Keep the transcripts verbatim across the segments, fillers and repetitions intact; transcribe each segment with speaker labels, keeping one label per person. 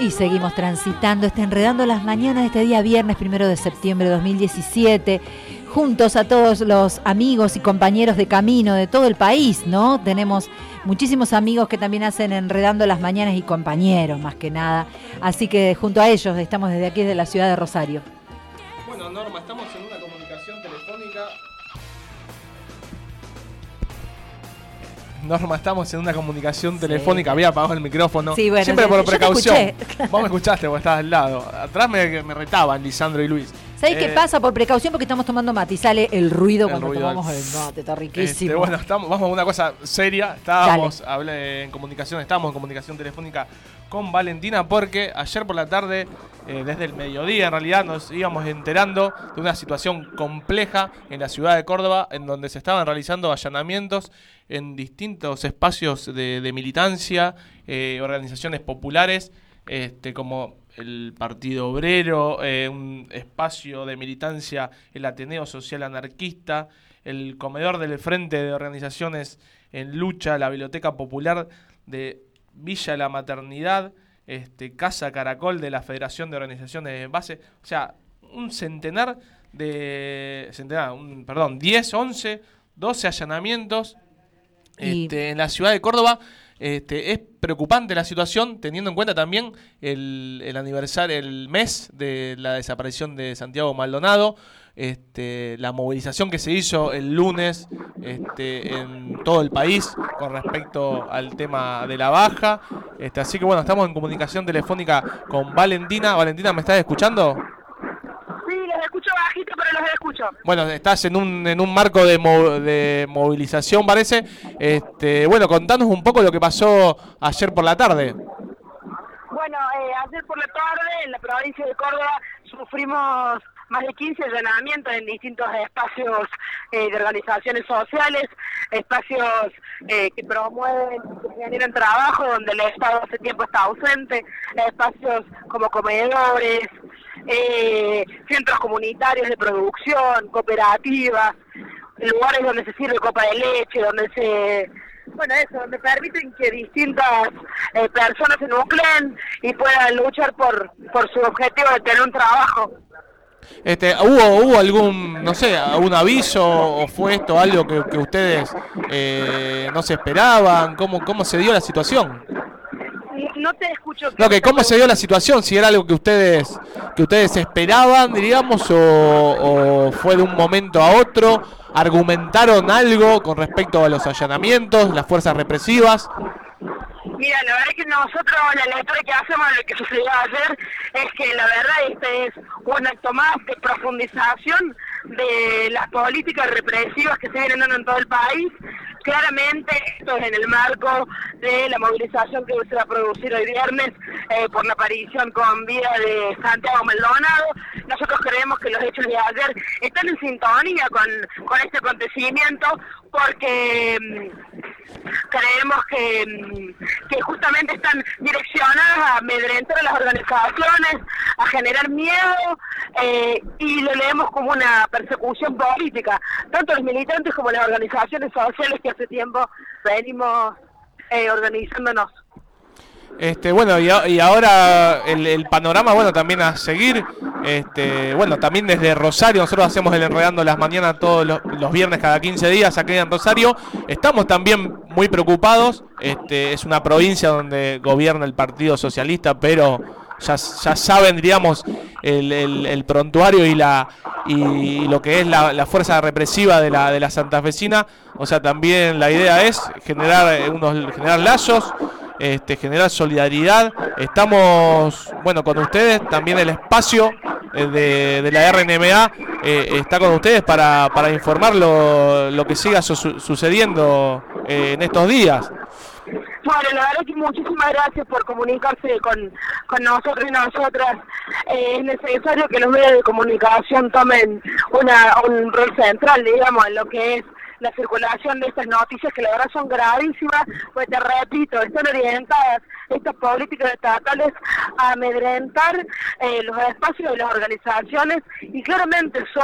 Speaker 1: Y seguimos transitando, está Enredando las Mañanas este día viernes primero de septiembre de dos mil diecisiete, juntos a todos los amigos y compañeros de camino de todo el país, ¿no? Tenemos muchísimos amigos que también hacen Enredando las Mañanas y compañeros, más que nada. Así que junto a ellos estamos desde aquí, desde la ciudad de Rosario.
Speaker 2: Bueno, Norma, estamos en una comunicación telefónica. Norma, estamos en una comunicación telefónica. Sí. Había apagado el micrófono.
Speaker 1: Sí, bueno,
Speaker 2: siempre por precaución.
Speaker 1: Escuché.
Speaker 2: Vos me escuchaste porque estabas al lado. Atrás me, me retaban Lisandro y Luis.
Speaker 1: ¿Sabés
Speaker 2: eh,
Speaker 1: qué pasa? Por precaución, porque estamos tomando mate y sale el ruido el cuando ruido tomamos el mate. Está riquísimo.
Speaker 2: Este, bueno, estamos, vamos a una cosa seria. Estábamos hablé, en comunicación, estábamos en comunicación telefónica con Valentina porque ayer por la tarde, eh, desde el mediodía en realidad, nos íbamos enterando de una situación compleja en la ciudad de Córdoba, en donde se estaban realizando allanamientos en distintos espacios de, de militancia, eh, organizaciones populares, este, como el Partido Obrero, eh, un espacio de militancia, el Ateneo Social Anarquista, el Comedor del Frente de Organizaciones en Lucha, la Biblioteca Popular de Villa La Maternidad, este, Casa Caracol de la Federación de Organizaciones de Base, o sea, un centenar de, centenar, un, perdón, diez, once, doce allanamientos este, en la ciudad de Córdoba. Este, es preocupante la situación, teniendo en cuenta también el, el aniversario, el mes de la desaparición de Santiago Maldonado, este, la movilización que se hizo el lunes este, en todo el país con respecto al tema de la baja. Este, así que bueno, estamos en comunicación telefónica con Valentina. Valentina, ¿me estás escuchando?
Speaker 3: Sí, los escucho bajito, pero los escucho.
Speaker 2: Bueno, estás en un en un marco de, mo, de movilización, parece. Este, bueno, contanos un poco lo que pasó ayer por la tarde.
Speaker 3: Bueno, eh, ayer por la tarde en la provincia de Córdoba sufrimos más de quince allanamientos en distintos espacios eh, de organizaciones sociales, espacios eh, que promueven, que generan trabajo, donde el Estado hace tiempo está ausente, espacios como comedores, eh, centros comunitarios de producción, cooperativas, lugares donde se sirve copa de leche, donde se... Bueno, eso, donde permiten que distintas eh, personas se nucleen y puedan luchar por, por su objetivo de tener un trabajo.
Speaker 2: Este, ¿hubo, ¿Hubo algún, no sé, algún aviso o fue esto algo que, que ustedes eh, no se esperaban? ¿Cómo, cómo se dio la situación?
Speaker 3: No te escucho.
Speaker 2: No, que cómo se dio la situación, si era algo que ustedes que ustedes esperaban, diríamos, o, o fue de un momento a otro. ¿Argumentaron algo con respecto a los allanamientos, las fuerzas represivas?
Speaker 3: Mira, la verdad es que nosotros, la lectura que hacemos de lo que sucedió ayer, es que la verdad este es un acto más de profundización de las políticas represivas que se vienen dando en todo el país. Claramente esto es en el marco de la movilización que se va a producir hoy viernes eh, por la aparición con vida de Santiago Maldonado. Nosotros creemos que los hechos de ayer están en sintonía con, con este acontecimiento porque mmm, creemos que, mmm, que justamente están direccionadas a amedrentar a las organizaciones, a generar miedo eh, y lo leemos como una persecución política, tanto los militantes como las organizaciones sociales que hace tiempo venimos eh, organizándonos.
Speaker 2: Este, bueno, y, y ahora el, el panorama, bueno, también a seguir, este, bueno, también desde Rosario, nosotros hacemos el Enredando las Mañanas todos los, los viernes cada quince días aquí en Rosario, estamos también muy preocupados, este, es una provincia donde gobierna el Partido Socialista, pero ya, ya saben, diríamos, el, el, el prontuario y la y lo que es la, la fuerza represiva de la de la santafesina, o sea, también la idea es generar unos generar lazos, este, generar solidaridad. Estamos, bueno, con ustedes, también el espacio de, de la R N M A eh, está con ustedes para, para informar lo, lo que siga su, sucediendo eh, en estos días.
Speaker 3: Bueno, la verdad que muchísimas gracias por comunicarse con, con nosotros y nosotras. Eh, es necesario que los medios de comunicación tomen una, un rol central, digamos, en lo que es la circulación de estas noticias, que la verdad son gravísimas, pues te repito, están orientadas estas políticas estatales a amedrentar eh, los espacios de las organizaciones y claramente son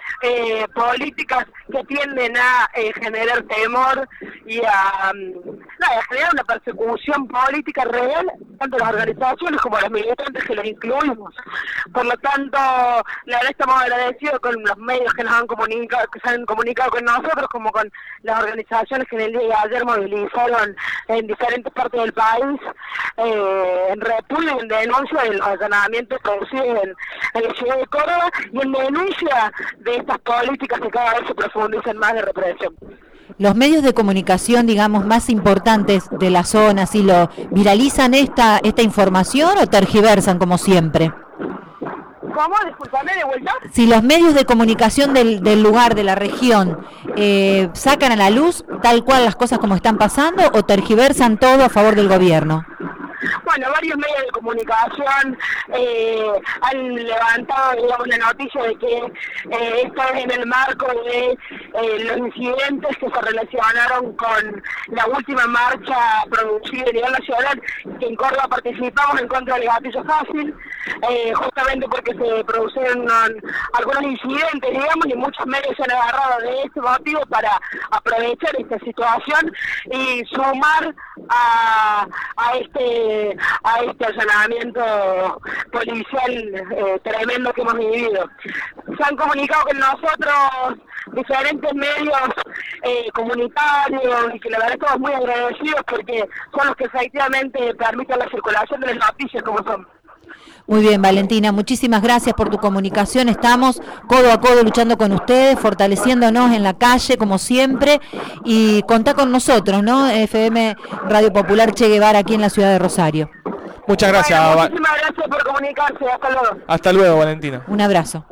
Speaker 3: eh, políticas que tienden a eh, generar temor y a, um, no, a generar una persecución política real, tanto las organizaciones como los militantes que los incluimos. Por lo tanto, la verdad estamos agradecidos con los medios que nos han comunicado, que se han comunicado con nosotros, como con las organizaciones que en el día de ayer movilizaron en diferentes partes del país, eh, en repudio, en denuncia del allanamiento producido en, en la ciudad de Córdoba y en denuncia de estas políticas que cada vez se profundizan más de represión.
Speaker 1: Los medios de comunicación, digamos, más importantes de la zona, ¿sí lo viralizan esta esta información o tergiversan como siempre?
Speaker 3: ¿Cómo? Disculpame, de vuelta.
Speaker 1: Si los medios de comunicación del, del lugar, de la región, eh, sacan a la luz tal cual las cosas como están pasando o tergiversan todo a favor del gobierno.
Speaker 3: Bueno, varios medios de comunicación eh, han levantado, digamos, la noticia de que eh, esto es en el marco de eh, los incidentes que se relacionaron con la última marcha producida a nivel nacional, que en Córdoba participamos en contra del gatillo fácil, eh, justamente porque se produjeron algunos incidentes, digamos, y muchos medios se han agarrado de este motivo para aprovechar esta situación y sumar a, a este a este allanamiento policial eh, tremendo que hemos vivido. Se han comunicado con nosotros diferentes medios eh, comunitarios y que la verdad estamos muy agradecidos porque son los que efectivamente permiten la circulación de las noticias como son.
Speaker 1: Muy bien, Valentina, muchísimas gracias por tu comunicación. Estamos codo a codo luchando con ustedes, fortaleciéndonos en la calle como siempre y contá con nosotros, ¿no? F M Radio Popular Che Guevara aquí en la ciudad de Rosario.
Speaker 2: Muchas gracias.
Speaker 3: Bueno, muchísimas gracias por comunicarse. Hasta luego.
Speaker 2: Hasta luego, Valentina.
Speaker 1: Un abrazo.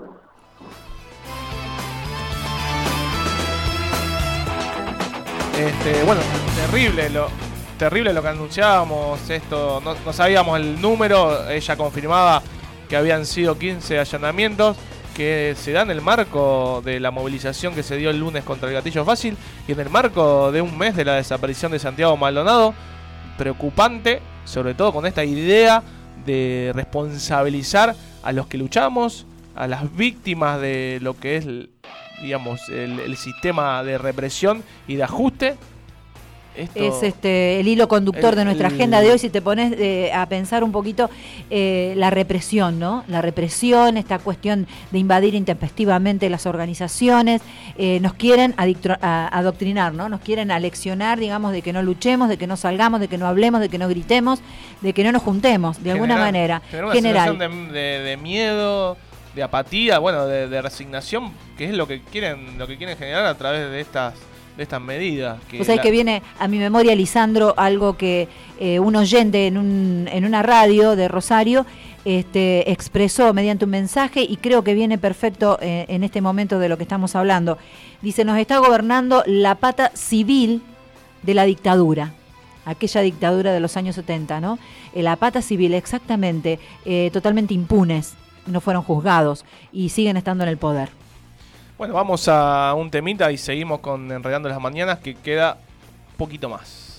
Speaker 2: Este, bueno, terrible lo terrible lo que anunciábamos, esto no, no sabíamos el número, ella confirmaba que habían sido quince allanamientos que se dan en el marco de la movilización que se dio el lunes contra el gatillo fácil y en el marco de un mes de la desaparición de Santiago Maldonado. Preocupante, sobre todo con esta idea de responsabilizar a los que luchamos, a las víctimas de lo que es, digamos, el, el sistema de represión y de ajuste. Esto,
Speaker 1: es este el hilo conductor
Speaker 2: el,
Speaker 1: de nuestra
Speaker 2: el,
Speaker 1: agenda de hoy, si te pones eh, a pensar un poquito eh, la represión, ¿no? La represión, esta cuestión de invadir intempestivamente las organizaciones, eh, nos quieren adictro, a, adoctrinar, ¿no? Nos quieren aleccionar, digamos, de que no luchemos, de que no salgamos, de que no hablemos, de que no gritemos, de que no nos juntemos, de general, alguna manera.
Speaker 2: Una
Speaker 1: general.
Speaker 2: sensación de, de, de miedo, de apatía, bueno, de, de resignación, que es lo que quieren, lo que quieren generar a través de estas de estas medidas. Que
Speaker 1: pues hay la... que viene a mi memoria, Lisandro, algo que eh, un oyente en, un, en una radio de Rosario este, expresó mediante un mensaje y creo que viene perfecto eh, en este momento de lo que estamos hablando. Dice, nos está gobernando la pata civil de la dictadura, aquella dictadura de los años setenta, ¿no? Eh, la pata civil, exactamente, eh, totalmente impunes, no fueron juzgados y siguen estando en el poder.
Speaker 2: Bueno, vamos a un temita y seguimos con Enredando las Mañanas, que queda un poquito más.